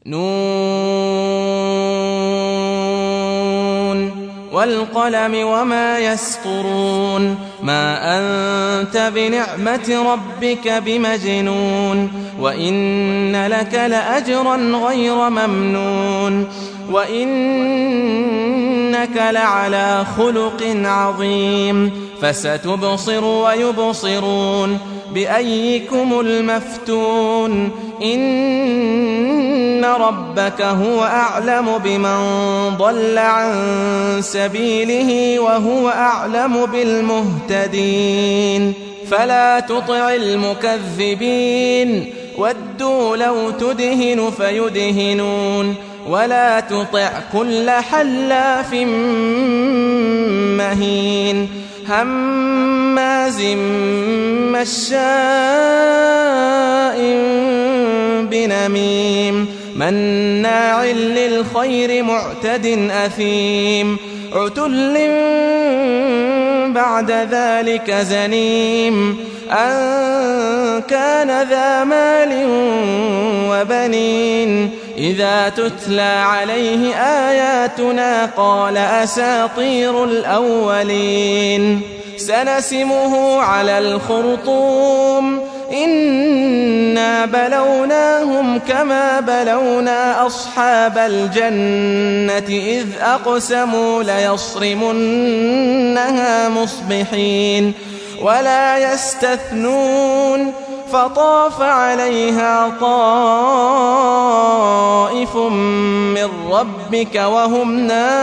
نون والقلم وما يسطرون ما أنت بنعمة ربك بمجنون وإن لك لأجرا غير ممنون وإنك لعلى خلق عظيم فستبصر ويبصرون بأيكم المفتون إن ربك هو أعلم بمن ضل عن سبيله وهو أعلم بالمهتدين فلا تطع المكذبين ودوا لو تدهن فيدهنون ولا تطع كل حلاف مهين هماز مشاء بنميم مناع للخير معتد أثيم عتل بعد ذلك زنيم أن كان ذا مال وبنين إذا تتلى عليه آياتنا قال أساطير الأولين سنسمه على الخرطوم إنا بلوناهم كما بلونا أصحاب الجنة إذ أقسموا ليصرمنها مصبحين ولا يستثنون فطاف عليها طائف من ربك وهم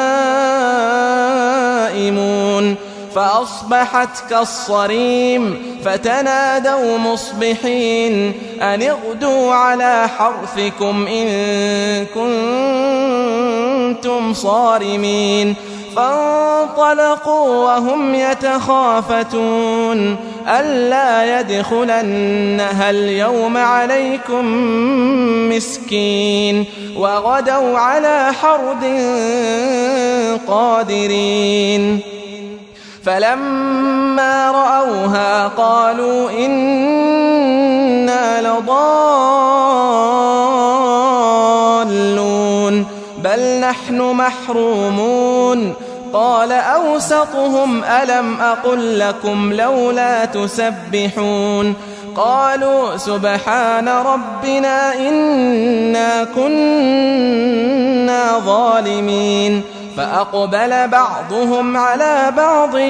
نائمون فأصبحت كالصريم فتنادوا مصبحين أن اغدوا على حرثكم إن كنتم صارمين فانطلقوا وهم يتخافتون ألا يدخلنها اليوم عليكم مسكين وغدوا على حرد قادرين فلما رأوها قالوا إنا لضالون بل نحن محرومون قال أوسطهم ألم أقل لكم لولا تسبحون قالوا سبحان ربنا إنا كنا ظالمين فأقبل بعضهم على بعض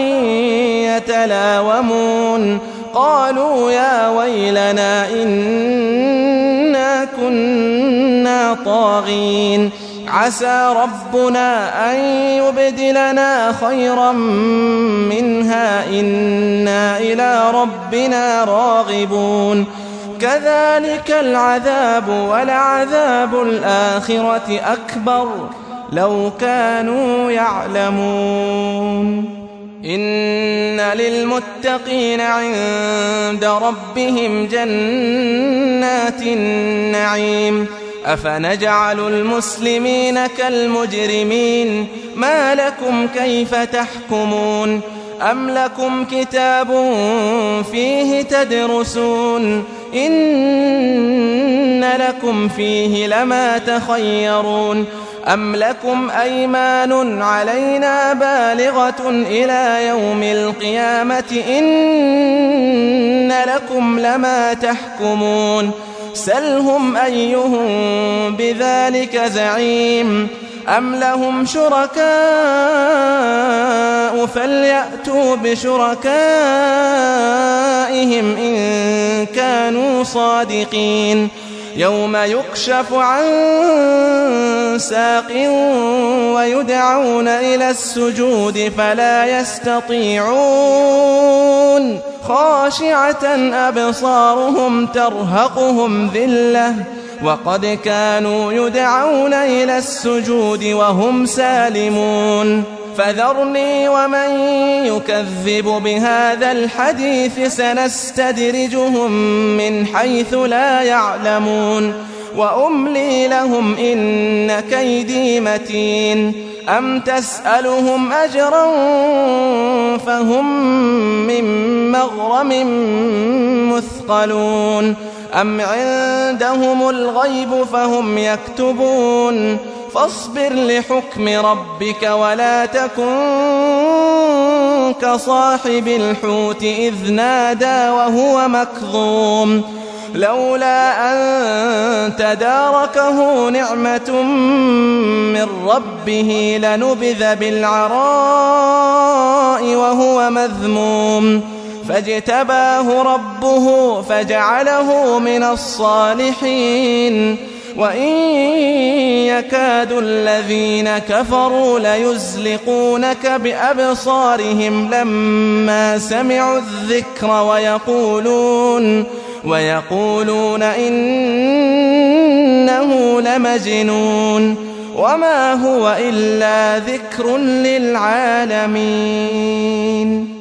يتلاومون قالوا يا ويلنا إنا كنا طاغين عسى ربنا أن يبدلنا خيرا منها إنا إلى ربنا راغبون كذلك العذاب ولعذاب الآخرة أكبر لو كانوا يعلمون إن للمتقين عند ربهم جنات النعيم أفنجعل المسلمين كالمجرمين ما لكم كيف تحكمون أم لكم كتاب فيه تدرسون إن لكم فيه لما تخيرون أم لكم أيمان علينا بالغة إلى يوم القيامة إن لكم لما تحكمون سلهم أيهم بذلك زعيم أم لهم شركاء فليأتوا بشركائهم إن كانوا صادقين يوم يكشف عن ساق ويدعون إلى السجود فلا يستطيعون خاشعة أبصارهم ترهقهم ذلة وقد كانوا يدعون إلى السجود وهم سالمون فذرني ومن يكذب بهذا الحديث سنستدرجهم من حيث لا يعلمون وأملي لهم إن كيدي متين أم تسألهم أجرا فهم من مغرم مثقلون أم عندهم الغيب فهم يكتبون فاصبر لحكم ربك ولا تكن كصاحب الحوت إذ نادى وهو مكظوم لولا أن تداركه نعمة من ربه لنبذ بالعراء وهو مذموم فاجتباه ربه فجعله من الصالحين وإن يكاد الذين كفروا ليزلقونك بأبصارهم لما سمعوا الذكر ويقولون إنه لمجنون وما هو إلا ذكر للعالمين.